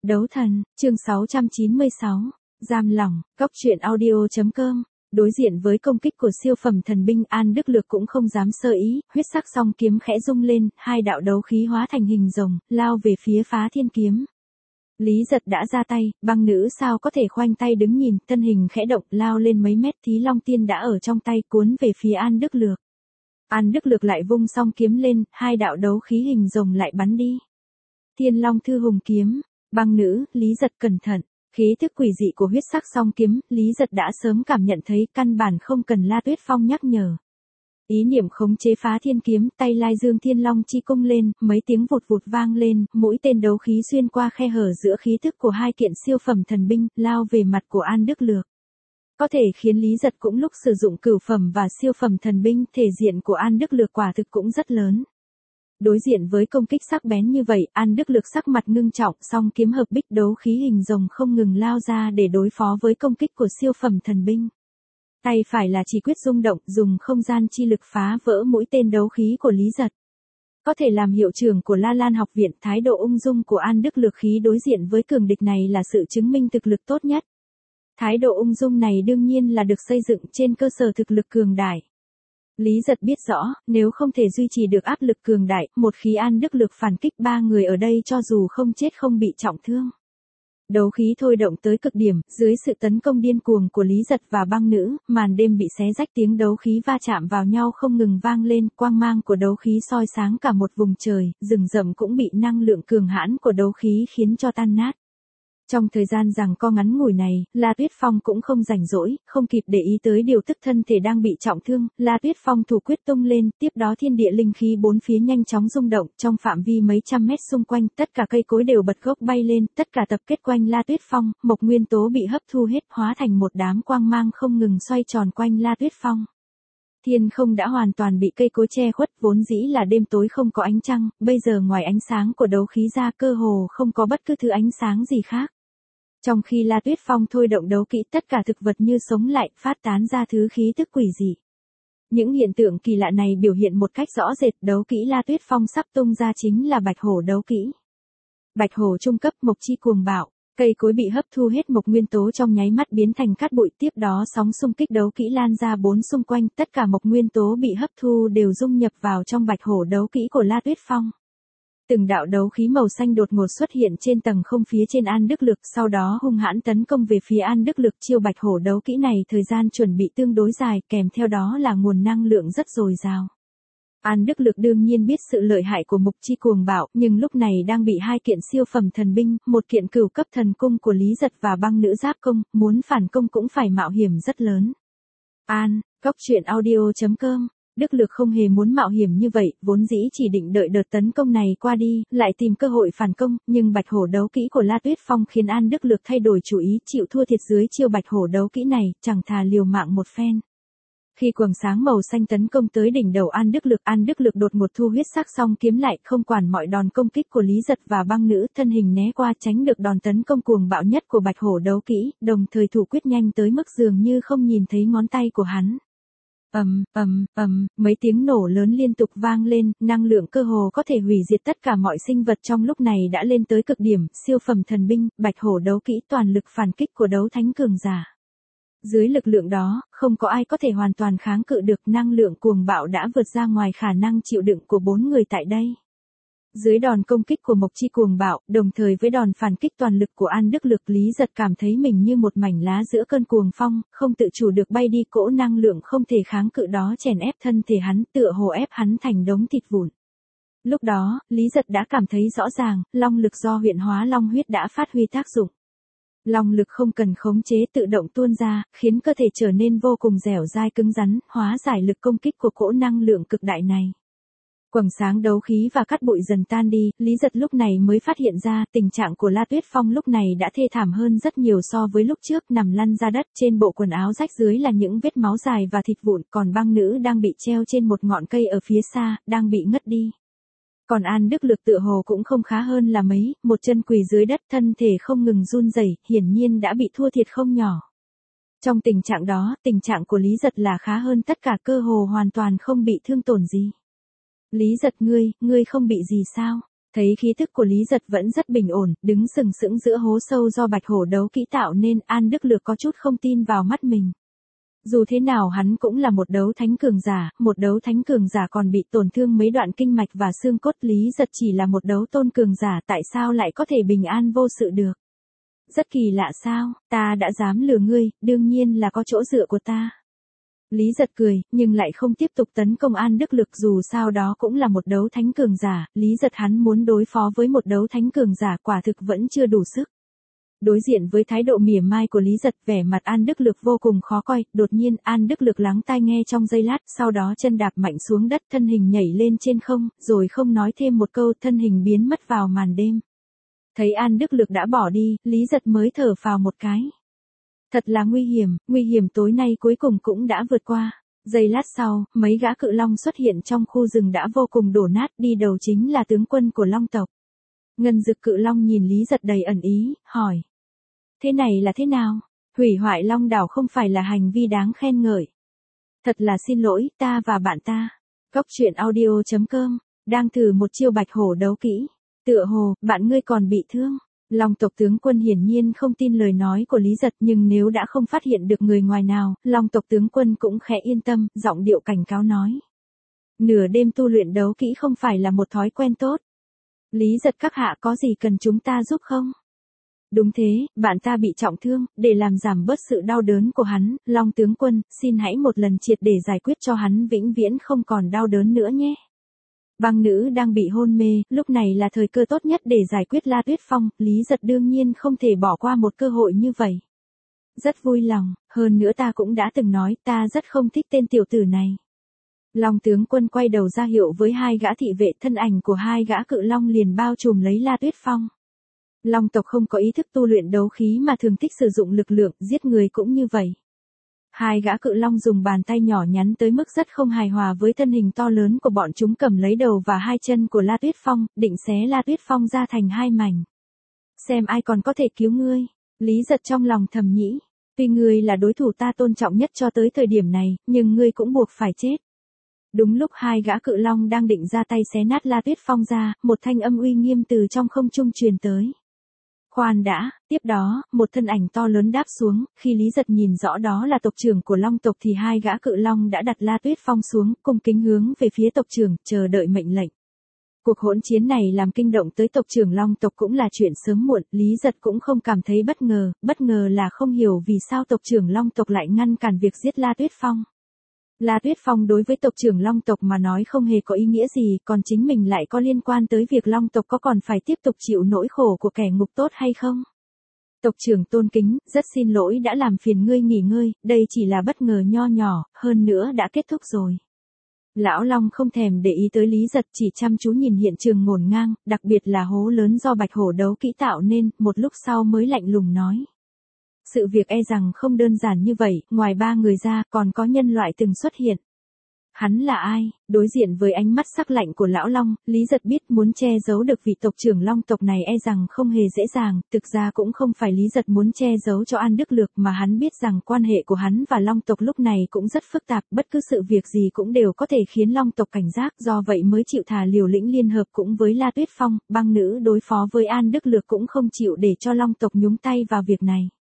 Đấu thần, chương 696, giam lỏng, góc truyện audio.com. Đối diện với công kích của siêu phẩm thần binh, An Đức Lược cũng không dám sơ ý, huyết sắc song kiếm khẽ rung lên, hai đạo đấu khí hóa thành hình rồng, lao về phía Phá Thiên kiếm. Lý Giật đã ra tay, băng nữ sao có thể khoanh tay đứng nhìn, thân hình khẽ động, lao lên mấy mét, Thí Long Tiên đã ở trong tay, cuốn về phía An Đức Lược. An Đức Lược lại vung song kiếm lên, hai đạo đấu khí hình rồng lại bắn đi. Thiên Long Thư Hùng kiếm, băng nữ, Lý Giật cẩn thận. Khí thức quỷ dị của huyết sắc song kiếm, Lý Giật đã sớm cảm nhận thấy, căn bản không cần La Tuyết Phong nhắc nhở. Ý niệm khống chế Phá Thiên kiếm, tay lai dương Thiên Long chi cung lên, mấy tiếng vụt vụt vang lên, mũi tên đấu khí xuyên qua khe hở giữa khí thức của hai kiện siêu phẩm thần binh, lao về mặt của An Đức Lược. Có thể khiến Lý Giật cũng lúc sử dụng cửu phẩm và siêu phẩm thần binh, thể diện của An Đức Lược quả thực cũng rất lớn. Đối diện với công kích sắc bén như vậy, An Đức Lược sắc mặt ngưng trọng, song kiếm hợp bích đấu khí hình rồng không ngừng lao ra để đối phó với công kích của siêu phẩm thần binh. Tay phải là chỉ quyết rung động, dùng không gian chi lực phá vỡ mũi tên đấu khí của Lý Giật. Có thể làm hiệu trưởng của La Lan học viện, thái độ ung dung của An Đức Lược khí đối diện với cường địch này là sự chứng minh thực lực tốt nhất. Thái độ ung dung này đương nhiên là được xây dựng trên cơ sở thực lực cường đại. Lý Giật biết rõ, nếu không thể duy trì được áp lực cường đại, một khi An Đức Lược phản kích, ba người ở đây cho dù không chết không bị trọng thương. Đấu khí thôi động tới cực điểm, dưới sự tấn công điên cuồng của Lý Giật và băng nữ, màn đêm bị xé rách, tiếng đấu khí va chạm vào nhau không ngừng vang lên, quang mang của đấu khí soi sáng cả một vùng trời, rừng rậm cũng bị năng lượng cường hãn của đấu khí khiến cho tan nát. Trong thời gian giằng co ngắn ngủi này, La Tuyết Phong cũng không rảnh rỗi, không kịp để ý tới điều tức thân thể đang bị trọng thương, La Tuyết Phong thủ quyết tung lên, tiếp đó thiên địa linh khí bốn phía nhanh chóng rung động, trong phạm vi mấy trăm mét xung quanh, tất cả cây cối đều bật gốc bay lên, tất cả tập kết quanh La Tuyết Phong, mộc nguyên tố bị hấp thu hết, hóa thành một đám quang mang không ngừng xoay tròn quanh La Tuyết Phong. Thiên không đã hoàn toàn bị cây cối che khuất, vốn dĩ là đêm tối không có ánh trăng, bây giờ ngoài ánh sáng của đấu khí ra, cơ hồ không có bất cứ thứ ánh sáng gì khác. Trong khi La Tuyết Phong thôi động đấu kỹ, tất cả thực vật như sống lại, phát tán ra thứ khí tức quỷ dị. Những hiện tượng kỳ lạ này biểu hiện một cách rõ rệt, đấu kỹ La Tuyết Phong sắp tung ra chính là Bạch Hổ đấu kỹ. Bạch Hổ trung cấp, mộc chi cuồng bạo, cây cối bị hấp thu hết mộc nguyên tố trong nháy mắt biến thành cát bụi, tiếp đó sóng xung kích đấu kỹ lan ra bốn xung quanh, tất cả mộc nguyên tố bị hấp thu đều dung nhập vào trong Bạch Hổ đấu kỹ của La Tuyết Phong. Từng đạo đấu khí màu xanh đột ngột xuất hiện trên tầng không phía trên An Đức Lược, sau đó hung hãn tấn công về phía An Đức Lược. Chiêu Bạch Hổ đấu kỹ này thời gian chuẩn bị tương đối dài, kèm theo đó là nguồn năng lượng rất dồi dào. An Đức Lược đương nhiên biết sự lợi hại của mục chi cuồng bạo, nhưng lúc này đang bị hai kiện siêu phẩm thần binh, một kiện cửu cấp thần cung của Lý Giật và băng nữ giáp công, muốn phản công cũng phải mạo hiểm rất lớn. Góc truyện audio.com. Đức Lược không hề muốn mạo hiểm như vậy, vốn dĩ chỉ định đợi đợt tấn công này qua đi, lại tìm cơ hội phản công, nhưng Bạch Hổ đấu kỹ của La Tuyết Phong khiến An Đức Lược thay đổi chủ ý, chịu thua thiệt dưới chiêu Bạch Hổ đấu kỹ này, chẳng thà liều mạng một phen. Khi quầng sáng màu xanh tấn công tới đỉnh đầu An Đức Lược đột ngột thu huyết sắc song kiếm lại, không quản mọi đòn công kích của Lý Giật và băng nữ, thân hình né qua tránh được đòn tấn công cuồng bạo nhất của Bạch Hổ đấu kỹ, đồng thời thủ quyết nhanh tới mức dường như không nhìn thấy ngón tay của hắn. Mấy tiếng nổ lớn liên tục vang lên, năng lượng cơ hồ có thể hủy diệt tất cả mọi sinh vật trong lúc này đã lên tới cực điểm, siêu phẩm thần binh, Bạch Hổ đấu kỹ, toàn lực phản kích của đấu thánh cường giả. Dưới lực lượng đó, không có ai có thể hoàn toàn kháng cự được, năng lượng cuồng bạo đã vượt ra ngoài khả năng chịu đựng của bốn người tại đây. Dưới đòn công kích của mộc chi cuồng bạo, đồng thời với đòn phản kích toàn lực của An Đức Lược, Lý Giật cảm thấy mình như một mảnh lá giữa cơn cuồng phong, không tự chủ được bay đi, cỗ năng lượng không thể kháng cự đó chèn ép thân thể hắn, tựa hồ ép hắn thành đống thịt vụn. Lúc đó, Lý Giật đã cảm thấy rõ ràng, long lực do huyện hóa long huyết đã phát huy tác dụng. Long lực không cần khống chế tự động tuôn ra, khiến cơ thể trở nên vô cùng dẻo dai cứng rắn, hóa giải lực công kích của cỗ năng lượng cực đại này. Quầng sáng đấu khí và cát bụi dần tan đi, Lý Giật lúc này mới phát hiện ra, tình trạng của La Tuyết Phong lúc này đã thê thảm hơn rất nhiều so với lúc trước, nằm lăn ra đất, trên bộ quần áo rách dưới là những vết máu dài và thịt vụn, còn băng nữ đang bị treo trên một ngọn cây ở phía xa, đang bị ngất đi. Còn An Đức Lược tựa hồ cũng không khá hơn là mấy, một chân quỳ dưới đất, thân thể không ngừng run rẩy, hiển nhiên đã bị thua thiệt không nhỏ. Trong tình trạng đó, tình trạng của Lý Giật là khá hơn tất cả, cơ hồ hoàn toàn không bị thương tổn gì. Lý Giật, ngươi không bị gì sao? Thấy khí thức của Lý Giật vẫn rất bình ổn, đứng sừng sững giữa hố sâu do bạch hổ đấu kỹ tạo nên An Đức Lược có chút không tin vào mắt mình. Dù thế nào hắn cũng là một đấu thánh cường giả, một đấu thánh cường giả còn bị tổn thương mấy đoạn kinh mạch và xương cốt. Lý Giật chỉ là một đấu tôn cường giả, tại sao lại có thể bình an vô sự được? Rất kỳ lạ sao, ta đã dám lừa ngươi, đương nhiên là có chỗ dựa của ta. Lý Giật cười, nhưng lại không tiếp tục tấn công An Đức Lực, dù sao đó cũng là một đấu thánh cường giả. Lý Giật hắn muốn đối phó với một đấu thánh cường giả quả thực vẫn chưa đủ sức. Đối diện với thái độ mỉa mai của Lý Giật, vẻ mặt An Đức Lực vô cùng khó coi. Đột nhiên An Đức Lực lắng tai nghe trong giây lát, sau đó chân đạp mạnh xuống đất, thân hình nhảy lên trên không, rồi không nói thêm một câu, thân hình biến mất vào màn đêm. Thấy An Đức Lực đã bỏ đi, Lý Giật mới thở phào một cái. Thật là nguy hiểm tối nay cuối cùng cũng đã vượt qua. Giây lát sau, mấy gã cự long xuất hiện trong khu rừng đã vô cùng đổ nát, đi đầu chính là tướng quân của long tộc. Ngân Dực cự long nhìn Lý Giật đầy ẩn ý, hỏi. Thế này là thế nào? Hủy hoại long đảo không phải là hành vi đáng khen ngợi. Thật là xin lỗi, ta và bạn ta. Cóc truyện audio.com, đang thử một chiêu bạch hổ đấu kỹ. Tựa hồ, bạn ngươi còn bị thương. Long tộc tướng quân hiển nhiên không tin lời nói của Lý Giật, nhưng nếu đã không phát hiện được người ngoài nào, Long tộc tướng quân cũng khẽ yên tâm, giọng điệu cảnh cáo nói. Nửa đêm tu luyện đấu kỹ không phải là một thói quen tốt. Lý Giật các hạ có gì cần chúng ta giúp không? Đúng thế, bạn ta bị trọng thương, để làm giảm bớt sự đau đớn của hắn, Long tướng quân, xin hãy một lần triệt để giải quyết cho hắn vĩnh viễn không còn đau đớn nữa nhé. Băng nữ đang bị hôn mê, lúc này là thời cơ tốt nhất để giải quyết La Tuyết Phong, Lý Giật đương nhiên không thể bỏ qua một cơ hội như vậy. Rất vui lòng, hơn nữa ta cũng đã từng nói, ta rất không thích tên tiểu tử này. Long tướng quân quay đầu ra hiệu với hai gã thị vệ, thân ảnh của hai gã cự long liền bao trùm lấy La Tuyết Phong. Long tộc không có ý thức tu luyện đấu khí mà thường thích sử dụng lực lượng, giết người cũng như vậy. Hai gã cự long dùng bàn tay nhỏ nhắn tới mức rất không hài hòa với thân hình to lớn của bọn chúng, cầm lấy đầu và hai chân của La Tuyết Phong, định xé La Tuyết Phong ra thành hai mảnh. Xem ai còn có thể cứu ngươi. Lý Giật trong lòng thầm nghĩ. Tuy ngươi là đối thủ ta tôn trọng nhất cho tới thời điểm này, nhưng ngươi cũng buộc phải chết. Đúng lúc hai gã cự long đang định ra tay xé nát La Tuyết Phong ra, một thanh âm uy nghiêm từ trong không trung truyền tới. Khoan đã, tiếp đó, một thân ảnh to lớn đáp xuống, khi Lý Giật nhìn rõ đó là tộc trưởng của Long tộc thì hai gã cự long đã đặt La Tuyết Phong xuống, cung kính hướng về phía tộc trưởng, chờ đợi mệnh lệnh. Cuộc hỗn chiến này làm kinh động tới tộc trưởng Long tộc cũng là chuyện sớm muộn, Lý Giật cũng không cảm thấy bất ngờ là không hiểu vì sao tộc trưởng Long tộc lại ngăn cản việc giết La Tuyết Phong. La Tuyết Phong đối với tộc trưởng Long tộc mà nói không hề có ý nghĩa gì, còn chính mình lại có liên quan tới việc Long tộc có còn phải tiếp tục chịu nỗi khổ của kẻ ngục tốt hay không? Tộc trưởng tôn kính, rất xin lỗi đã làm phiền ngươi nghỉ ngơi, đây chỉ là bất ngờ nho nhỏ, hơn nữa đã kết thúc rồi. Lão Long không thèm để ý tới Lý Giật, chỉ chăm chú nhìn hiện trường ngổn ngang, đặc biệt là hố lớn do bạch hổ đấu kỹ tạo nên, một lúc sau mới lạnh lùng nói. Sự việc e rằng không đơn giản như vậy, ngoài ba người ra còn có nhân loại từng xuất hiện. Hắn là ai? Đối diện với ánh mắt sắc lạnh của lão Long, Lý Giật biết muốn che giấu được vị tộc trưởng Long tộc này e rằng không hề dễ dàng, thực ra cũng không phải Lý Giật muốn che giấu cho An Đức Lược mà hắn biết rằng quan hệ của hắn và Long tộc lúc này cũng rất phức tạp, bất cứ sự việc gì cũng đều có thể khiến Long tộc cảnh giác, do vậy mới chịu thà liều lĩnh liên hợp cũng với La Tuyết Phong, băng nữ đối phó với An Đức Lược cũng không chịu để cho Long tộc nhúng tay vào việc này.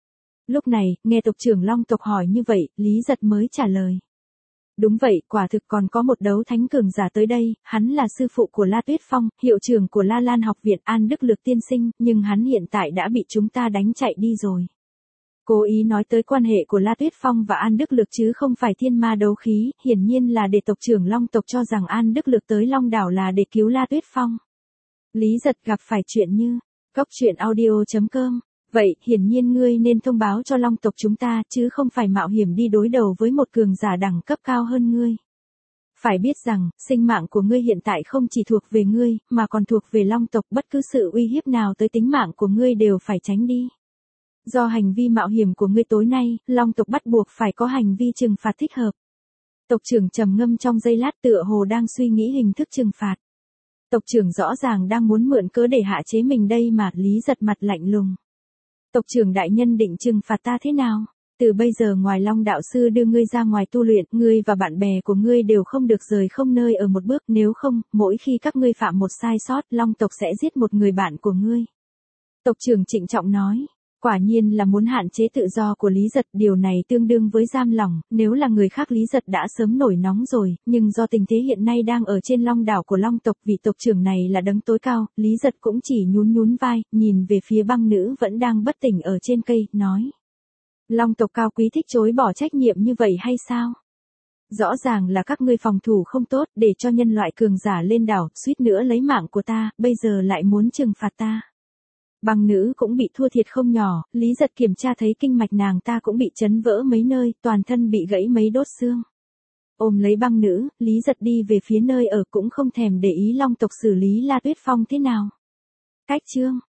Lúc này, nghe tộc trưởng Long tộc hỏi như vậy, Lý Giật mới trả lời. Đúng vậy, quả thực còn có một đấu thánh cường giả tới đây, hắn là sư phụ của La Tuyết Phong, hiệu trưởng của La Lan học viện An Đức Lược tiên sinh, nhưng hắn hiện tại đã bị chúng ta đánh chạy đi rồi. Cố ý nói tới quan hệ của La Tuyết Phong và An Đức Lược chứ không phải thiên ma đấu khí, hiển nhiên là để tộc trưởng Long tộc cho rằng An Đức Lược tới Long đảo là để cứu La Tuyết Phong. Lý Giật gặp phải chuyện như, cóc truyện audio.com. Vậy, hiển nhiên ngươi nên thông báo cho Long tộc chúng ta, chứ không phải mạo hiểm đi đối đầu với một cường giả đẳng cấp cao hơn ngươi. Phải biết rằng, sinh mạng của ngươi hiện tại không chỉ thuộc về ngươi, mà còn thuộc về Long tộc, bất cứ sự uy hiếp nào tới tính mạng của ngươi đều phải tránh đi. Do hành vi mạo hiểm của ngươi tối nay, Long tộc bắt buộc phải có hành vi trừng phạt thích hợp. Tộc trưởng trầm ngâm trong giây lát tựa hồ đang suy nghĩ hình thức trừng phạt. Tộc trưởng rõ ràng đang muốn mượn cớ để hạ chế mình đây mà, Lý Giật mặt lạnh lùng. Tộc trưởng đại nhân định trừng phạt ta thế nào? Từ bây giờ ngoài Long đạo sư đưa ngươi ra ngoài tu luyện, ngươi và bạn bè của ngươi đều không được rời không nơi ở một bước, nếu không, mỗi khi các ngươi phạm một sai sót, Long tộc sẽ giết một người bạn của ngươi. Tộc trưởng trịnh trọng nói. Quả nhiên là muốn hạn chế tự do của Lý Giật, điều này tương đương với giam lỏng, nếu là người khác Lý Giật đã sớm nổi nóng rồi, nhưng do tình thế hiện nay đang ở trên Long đảo của Long tộc, vị tộc trưởng này là đấng tối cao, Lý Giật cũng chỉ nhún vai, nhìn về phía băng nữ vẫn đang bất tỉnh ở trên cây, nói. Long tộc cao quý thích chối bỏ trách nhiệm như vậy hay sao? Rõ ràng là các ngươi phòng thủ không tốt, để cho nhân loại cường giả lên đảo, suýt nữa lấy mạng của ta, bây giờ lại muốn trừng phạt ta. Băng nữ cũng bị thua thiệt không nhỏ, Lý Giật kiểm tra thấy kinh mạch nàng ta cũng bị chấn vỡ mấy nơi, toàn thân bị gãy mấy đốt xương. Ôm lấy băng nữ, Lý Giật đi về phía nơi ở cũng không thèm để ý Long tộc xử lý La Tuyết Phong thế nào. Cách chương